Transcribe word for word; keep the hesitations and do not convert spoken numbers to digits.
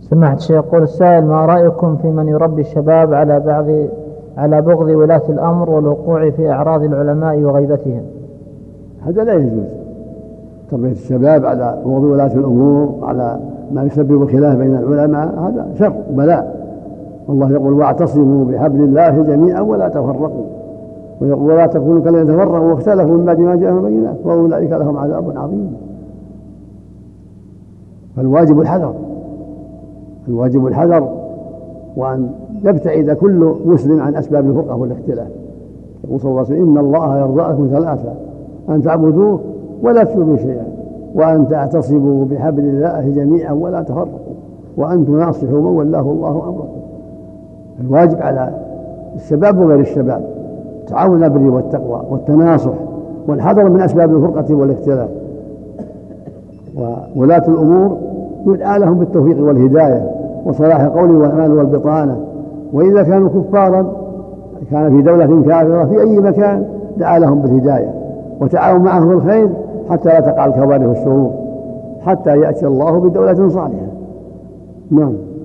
سماحة الشيخ، يقول السائل: ما رأيكم في من يربي الشباب على بعض على بغض ولاة الأمر والوقوع في أعراض العلماء وغيبتهم؟ هذا لا يجوز، تربية الشباب على بغض ولاة الأمور على ما يسبب الخلاف بين العلماء هذا شر بلاء. الله يقول: واعتصموا بحبل الله جميعا ولا تفرقوا، ويقول: ولا تكونوا كالذين تفرقوا واختلفوا من بعد ما جاءهم البينات وأولئك لهم عذاب عظيم. فالواجب الحذر، الواجب الحذر وأن يبتعد كل مسلم عن أسباب الفرقة والاختلاف. يقول صلى الله عليه وسلم: إن الله يرضى لكم ثلاثة: أن تعبدوه ولا تشركوا شيئا، وأن تعتصموا بحبل الله جميعا ولا تفرقوا، وأن تناصحوا من ولاه الله أمركم. الواجب على الشباب وغير الشباب تعاون البر والتقوى والتناصح والحذر من أسباب الفرقة والاختلاف. وولاة الأمور يدعى لهم بالتوفيق والهداية وصلاح القول والعمل والبطانة، وإذا كانوا كفارا كان في دولة كافرة في أي مكان دعا لهم بالهداية وتعاون معهم الخير حتى لا تقع الكبائر والشرور، حتى يأتي الله بدولة صالحة. نعم.